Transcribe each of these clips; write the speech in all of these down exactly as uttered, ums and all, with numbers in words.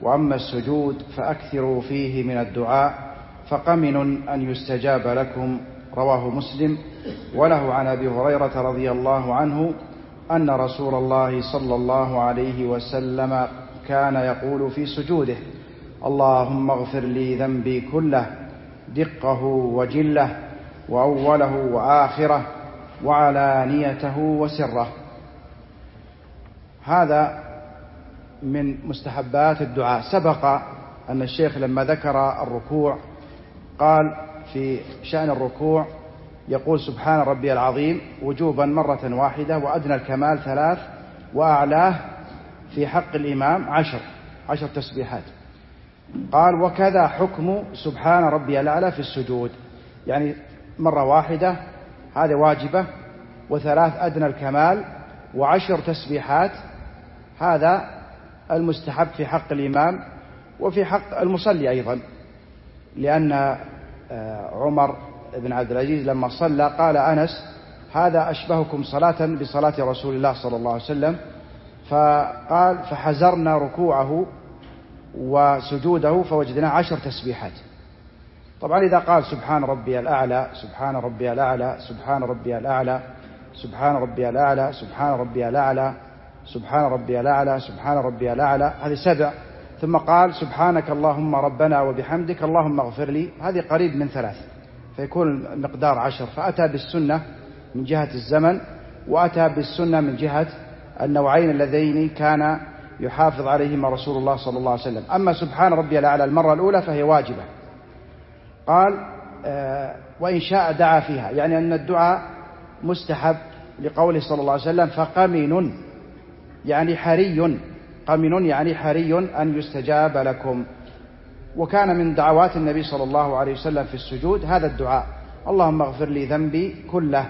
وأما السجود فأكثروا فيه من الدعاء فقمن أن يستجاب لكم. رواه مسلم. وله عن أبي هريرة رضي الله عنه أن رسول الله صلى الله عليه وسلم كان يقول في سجوده: اللهم اغفر لي ذنبي كله دقه وجله وأوله وآخره وعلانيته وسره. هذا من مستحبات الدعاء. سبق أن الشيخ لما ذكر الركوع قال في شأن الركوع يقول: سبحان ربي العظيم وجوبا مرة واحدة، وأدنى الكمال ثلاث، وأعلاه في حق الإمام عشر عشر تسبيحات. قال: وكذا حكم سبحان ربي الأعلى في السجود، يعني مرة واحدة هذه واجبة، وثلاث أدنى الكمال، وعشر تسبيحات هذا المستحب في حق الإمام وفي حق المصلي أيضا، لأن عمر بن عبد العزيز لما صلى قال أنس: هذا أشبهكم صلاة بصلاة رسول الله صلى الله عليه وسلم. فقال: فحزرنا ركوعه وسجوده فوجدنا عشر تسبيحات. طبعا إذا قال سبحان ربي الأعلى سبحان ربي الأعلى سبحان ربي الأعلى سبحان ربي الأعلى سبحان ربي الأعلى سبحان ربي الأعلى سبحان ربي الأعلى، هذه سبع. ثم قال: سبحانك اللهم ربنا وبحمدك اللهم اغفر لي، هذه قريب من ثلاث، فيكون المقدار عشر. فأتى بالسنة من جهة الزمن، وأتى بالسنة من جهة النوعين اللذين كان يحافظ عليهما رسول الله صلى الله عليه وسلم. أما سبحان ربي الأعلى المرة الأولى فهي واجبة. قال: آه وإن شاء دعا فيها، يعني أن الدعاء مستحب لقوله صلى الله عليه وسلم: فقمن يعني حري، قمن يعني حري أن يستجاب لكم. وكان من دعوات النبي صلى الله عليه وسلم في السجود هذا الدعاء: اللهم اغفر لي ذنبي كله.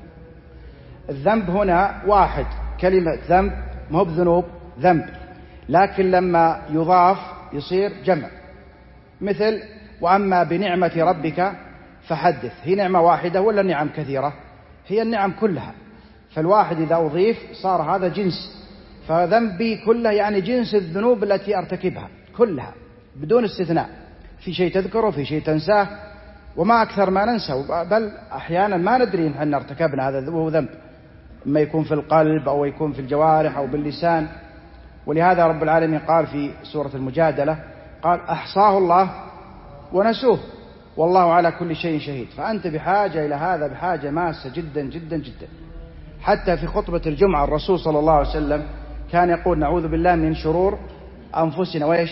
الذنب هنا واحد، كلمة ذنب ما هو بذنوب، ذنب، لكن لما يضاف يصير جمع. مثل: وأما بنعمة ربك فحدث، هي نعمة واحدة ولا نعم كثيرة؟ هي النعم كلها، فالواحد إذا أضيف صار هذا جنس. فذنبي كله يعني جنس الذنوب التي أرتكبها كلها بدون استثناء، في شيء تذكره في شيء تنساه، وما أكثر ما ننسى، بل أحيانا ما ندري إن ارتكبنا هذا وهو ذنب، إما يكون في القلب أو يكون في الجوارح أو باللسان. ولهذا رب العالمين قال في سورة المجادلة: قال: أحصاه الله ونسوه والله على كل شيء شهيد. فأنت بحاجة إلى هذا، بحاجة ماسة جدا جدا جدا. حتى في خطبة الجمعة الرسول صلى الله عليه وسلم كان يقول: نعوذ بالله من شرور أنفسنا وإيش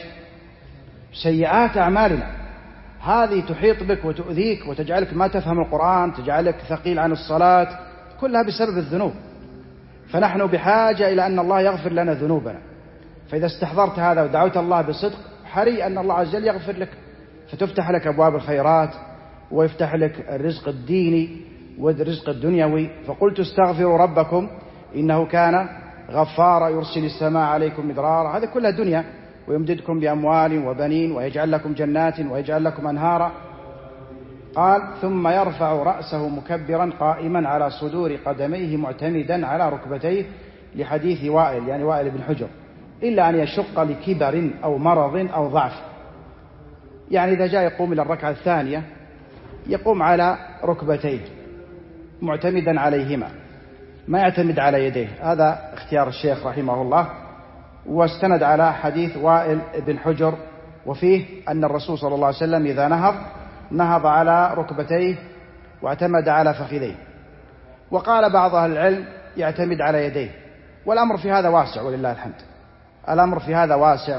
سيئات أعمالنا. هذه تحيط بك وتؤذيك وتجعلك ما تفهم القرآن، تجعلك ثقيل عن الصلاة، كلها بسبب الذنوب. فنحن بحاجة إلى أن الله يغفر لنا ذنوبنا. فإذا استحضرت هذا ودعوت الله بصدق، حري أن الله عز وجل يغفر لك، فتفتح لك أبواب الخيرات، ويفتح لك الرزق الديني والرزق الدنيوي. فقلت: استغفروا ربكم إنه كان غفارا يرسل السماء عليكم مدرارا. هذا كلها دنيا. ويمددكم بأموال وبنين ويجعل لكم جنات ويجعل لكم أنهارا. قال: ثم يرفع رأسه مكبرا قائما على صدور قدميه معتمدا على ركبتيه، لحديث وائل يعني وائل بن حجر: إلا أن يشق لكبر أو مرض أو ضعف. يعني إذا جاء يقوم إلى الركعة الثانية يقوم على ركبتيه معتمدا عليهما، ما يعتمد على يديه. هذا اختيار الشيخ رحمه الله، واستند على حديث وائل بن حجر، وفيه أن الرسول صلى الله عليه وسلم إذا نهض نهض على ركبتيه واعتمد على فخذيه. وقال بعض أهل العلم يعتمد على يديه، والأمر في هذا واسع ولله الحمد، الأمر في هذا واسع.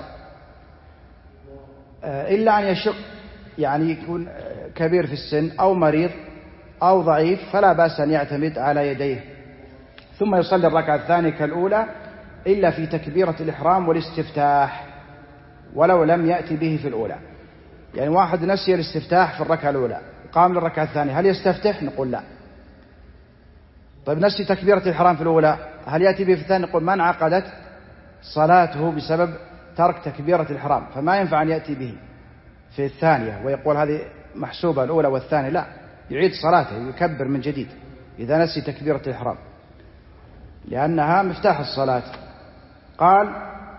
إلا أن يشق، يعني يكون كبير في السن أو مريض أو ضعيف، فلا بأس أن يعتمد على يديه. ثم يصلي الركعة الثانية كالأولى، إلا في تكبيرة الإحرام والاستفتاح، ولو لم يأتي به في الأولى. يعني واحد نسي الاستفتاح في الركعة الأولى، قام للركعة الثانية، هل يستفتح؟ نقول لا. طيب نسي تكبيرة الإحرام في الأولى، هل يأتي به في الثانية؟ نقول ما انعقدت صلاته بسبب ترك تكبيرة الإحرام، فما ينفع أن يأتي به في الثانية ويقول هذه محسوبة الأولى والثانية، لا، يعيد صلاته، يكبر من جديد إذا نسي تكبيرة الإحرام، لأنها مفتاح الصلاة. قال: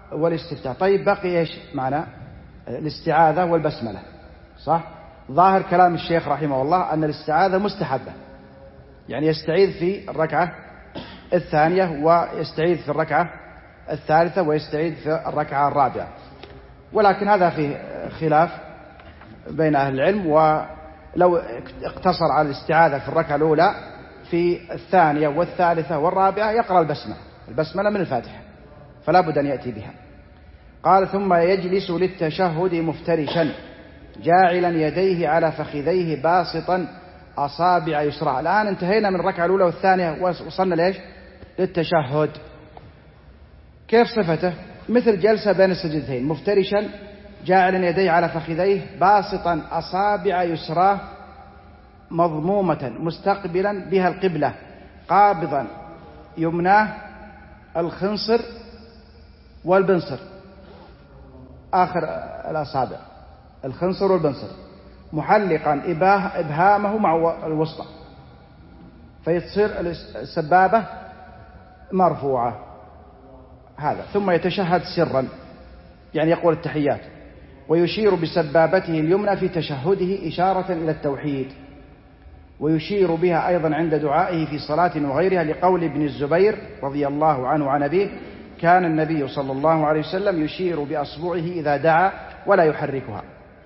والاستفتاح. طيب بقي إيش معنا؟ الاستعاذة والبسملة، صح؟ ظاهر كلام الشيخ رحمه الله أن الاستعاذة مستحبة، يعني يستعيذ في الركعة الثانية ويستعيذ في الركعة الثالثة ويستعيذ في الركعة الرابعة، ولكن هذا فيه خلاف بين أهل العلم، ولو اقتصر على الاستعاذة في الركعة الأولى في الثانية والثالثة والرابعة يقرأ البسملة، البسملة من الفاتحة فلا بد أن يأتي بها. قال ثم يجلس للتشهد مفترشا جاعلا يديه على فخذيه باسطا أصابع يسرى. الآن انتهينا من الركعة الأولى والثانية وصلنا ليش؟ للتشهد. كيف صفته؟ مثل جلسة بين السجدتين، مفترشا جاعلا يديه على فخذيه باسطا أصابع يسرى مضمومة مستقبلا بها القبلة قابضا يمناه الخنصر والبنصر، آخر الأصابع الخنصر والبنصر، محلقا إبهامه مع الوسطى فيتصير السبابة مرفوعة. هذا. ثم يتشهد سرا، يعني يقول التحيات، ويشير بسبابته اليمنى في تشهده إشارة إلى التوحيد، ويشير بها أيضا عند دعائه في صلاة وغيرها، لقول ابن الزبير رضي الله عنه عن أبيه كان النبي صلى الله عليه وسلم يشير بأصبعه إذا دعا ولا يحركها،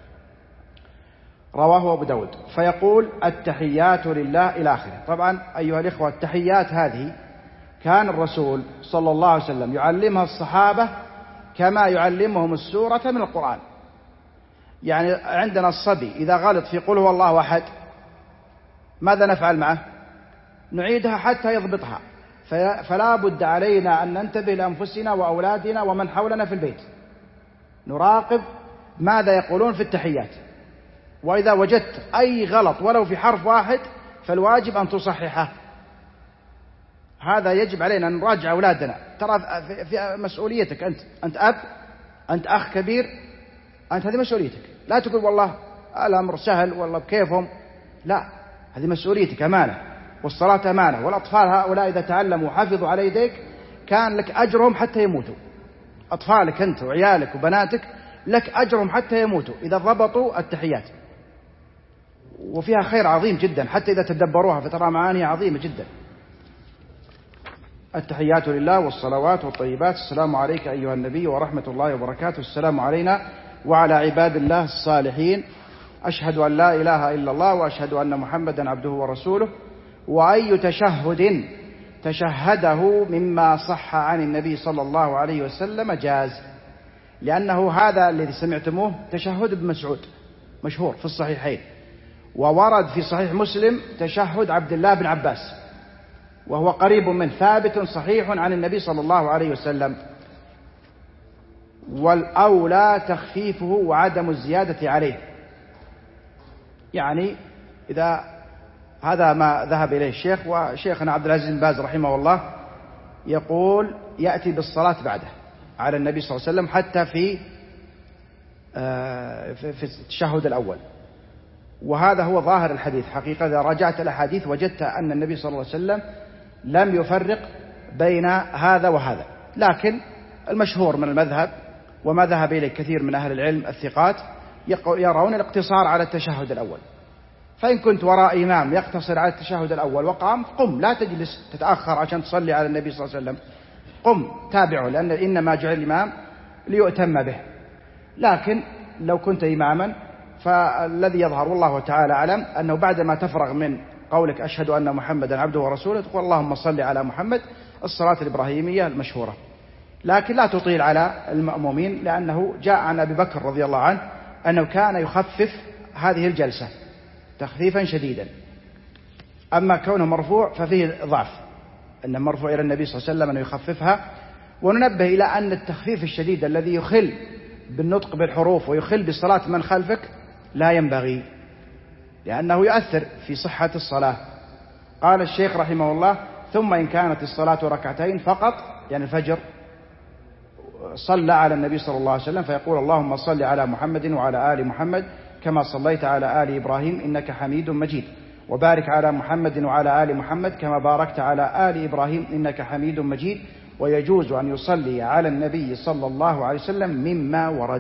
رواه أبو داود. فيقول التحيات لله إلى آخره. طبعا أيها الإخوة التحيات هذه كان الرسول صلى الله عليه وسلم يعلمها الصحابة كما يعلمهم السورة من القرآن. يعني عندنا الصبي إذا غلط في قل هو الله أحد ماذا نفعل معه؟ نعيدها حتى يضبطها. فلا بد علينا أن ننتبه لأنفسنا وأولادنا ومن حولنا في البيت، نراقب ماذا يقولون في التحيات، وإذا وجدت أي غلط ولو في حرف واحد فالواجب أن تصححه. هذا يجب علينا أن نراجع أولادنا. ترى في مسؤوليتك أنت، أنت أب، أنت أخ كبير، أنت هذه مسؤوليتك. لا تقول والله الأمر سهل والله بكيفهم، لا، هذه مسؤوليتك، أمانة، والصلاة أمانة. والأطفال هؤلاء إذا تعلموا وحفظوا على يديك كان لك أجرهم حتى يموتوا. أطفالك أنت وعيالك وبناتك لك أجرهم حتى يموتوا إذا ضبطوا التحيات، وفيها خير عظيم جدا حتى إذا تدبروها فترى معاني عظيمة جدا. التحيات لله والصلوات والطيبات. السلام عليك أيها النبي ورحمة الله وبركاته. السلام علينا وعلى عباد الله الصالحين. أشهد أن لا إله إلا الله وأشهد أن محمدا عبده ورسوله. وأي تشهد تشهده مما صح عن النبي صلى الله عليه وسلم جاز، لأنه هذا الذي سمعتموه تشهد ابن مسعود مشهور في الصحيحين، وورد في صحيح مسلم تشهد عبد الله بن عباس وهو قريب من ثابت صحيح عن النبي صلى الله عليه وسلم. والأولى تخفيفه وعدم الزيادة عليه، يعني إذا هذا ما ذهب إليه الشيخ، وشيخنا عبد العزيز بن باز رحمه الله يقول يأتي بالصلاة بعده على النبي صلى الله عليه وسلم حتى في في التشهد الأول. وهذا هو ظاهر الحديث حقيقة. إذا راجعت الأحاديث وجدت أن النبي صلى الله عليه وسلم لم يفرق بين هذا وهذا، لكن المشهور من المذهب وما ذهب إليه كثير من أهل العلم الثقات يرون الاقتصار على التشهد الأول. فإن كنت وراء إمام يقتصر على التشهد الأول وقام، قم، لا تجلس تتأخر عشان تصلي على النبي صلى الله عليه وسلم، قم تابعه، لأن إنما جعل الإمام ليؤتم به. لكن لو كنت إماما فالذي يظهر والله تعالى أعلم أنه بعدما تفرغ من قولك أشهد أن محمدا عبده ورسوله تقول اللهم صل على محمد، الصلاة الإبراهيمية المشهورة. لكن لا تطيل على المأمومين، لأنه جاء عن أبي بكر رضي الله عنه أنه كان يخفف هذه الجلسة تخفيفا شديدا. أما كونه مرفوع ففيه ضعف، أنه مرفوع إلى النبي صلى الله عليه وسلم أنه يخففها. وننبه إلى أن التخفيف الشديد الذي يخل بالنطق بالحروف ويخل بصلاة من خلفك لا ينبغي، لأنه يؤثر في صحة الصلاة. قال الشيخ رحمه الله ثم إن كانت الصلاة ركعتين فقط، يعني الفجر، صلى على النبي صلى الله عليه وسلم فيقول اللهم صل على محمد وعلى آل محمد كما صليت على آل إبراهيم إنك حميد مجيد، وبارك على محمد وعلى آل محمد كما باركت على آل إبراهيم إنك حميد مجيد، ويجوز أن يصلي على النبي صلى الله عليه وسلم مما ورد.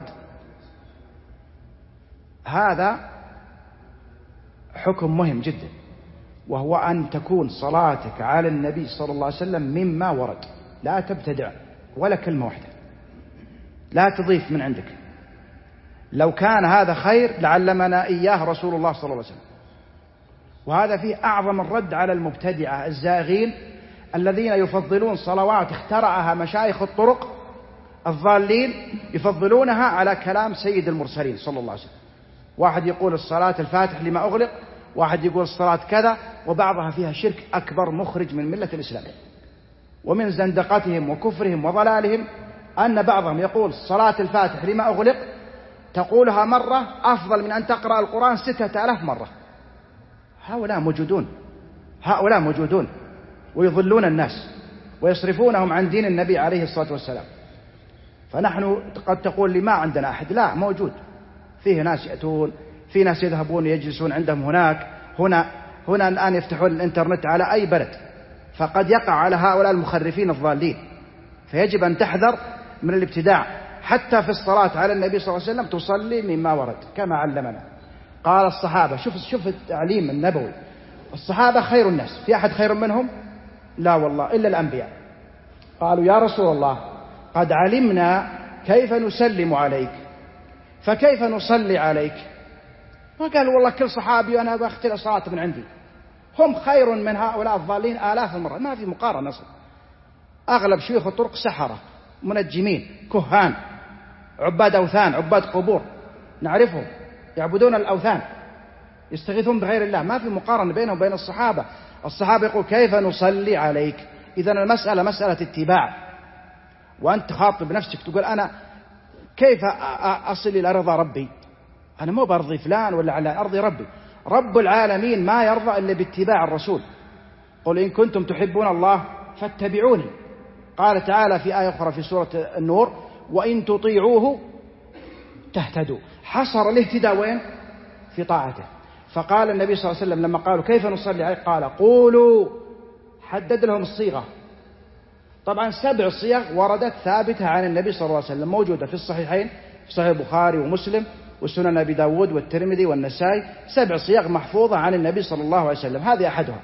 هذا حكم مهم جدا، وهو أن تكون صلاتك على النبي صلى الله عليه وسلم مما ورد، لا تبتدع ولا كلمة واحدة، لا تضيف من عندك. لو كان هذا خير لعلمنا إياه رسول الله صلى الله عليه وسلم. وهذا فيه أعظم الرد على المبتدعة الزاغين الذين يفضلون صلوات اخترعها مشايخ الطرق الضالين، يفضلونها على كلام سيد المرسلين صلى الله عليه وسلم. واحد يقول الصلاة الفاتح لما أغلق، واحد يقول الصلاة كذا، وبعضها فيها شرك أكبر مخرج من ملة الإسلام. ومن زندقتهم وكفرهم وضلالهم أن بعضهم يقول الصلاة الفاتح لما أغلق تقولها مرة أفضل من أن تقرأ القرآن ستة آلاف مرة. هؤلاء موجودون، هؤلاء موجودون ويضلون الناس ويصرفونهم عن دين النبي عليه الصلاة والسلام. فنحن قد تقول لي ما عندنا أحد، لا، موجود، فيه ناس يأتون، في ناس يذهبون يجلسون عندهم هناك، هنا هنا الآن يفتحون الإنترنت على أي بلد، فقد يقع على هؤلاء المخرفين الضالين. فيجب أن تحذر من الابتداع. حتى في الصلاة على النبي صلى الله عليه وسلم تصلي مما ورد كما علمنا. قال الصحابة، شوف شوف التعليم النبوي، الصحابة خير الناس، في أحد خير منهم؟ لا والله، إلا الأنبياء. قالوا يا رسول الله قد علمنا كيف نسلم عليك، فكيف نصلي عليك؟ وقالوا والله كل صحابي أنا بختل صلاة من عندي، هم خير من هؤلاء الضالين آلاف المرة، ما في مقارنة أصلا. أغلب شيوخ الطرق سحرة، منجمين، كهان، عباد أوثان، عباد قبور، نعرفهم يعبدون الأوثان، يستغيثون بغير الله، ما في مقارنة بينهم وبين الصحابة. الصحابة يقول كيف نصلي عليك؟ إذن المسألة مسألة اتباع. وأنت تخاطب نفسك تقول أنا كيف أصل إلى رضا ربي؟ أنا مو برضي فلان ولا على أرضي ربي. رب العالمين ما يرضى إلا باتباع الرسول. قل إن كنتم تحبون الله فاتبعوني. قال تعالى في آية أخرى في سورة النور وإن تطيعوه تهتدوا. حصر الاهتداء وين؟ في طاعته. فقال النبي صلى الله عليه وسلم لما قالوا كيف نصلي عليك قال قولوا، حدد لهم الصيغة. طبعا سبع صيغ وردت ثابتة عن النبي صلى الله عليه وسلم، موجودة في الصحيحين، في صحيح البخاري ومسلم وسنن أبي داود والترمذي والنسائي، سبع صيغ محفوظة عن النبي صلى الله عليه وسلم، هذه أحدها،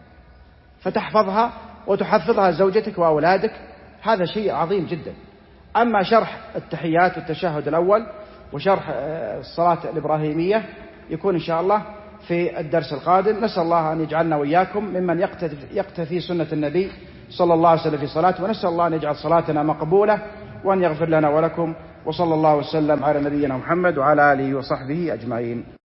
فتحفظها وتحفظها زوجتك وأولادك، هذا شيء عظيم جدا. أما شرح التحيات والتشهد الأول وشرح الصلاة الإبراهيمية يكون إن شاء الله في الدرس القادم. نسأل الله أن يجعلنا وإياكم ممن يقتفي سنة النبي صلى الله عليه وسلم في صلاته، ونسأل الله أن يجعل صلاتنا مقبولة وأن يغفر لنا ولكم، وصلى الله وسلم على نبينا محمد وعلى آله وصحبه أجمعين.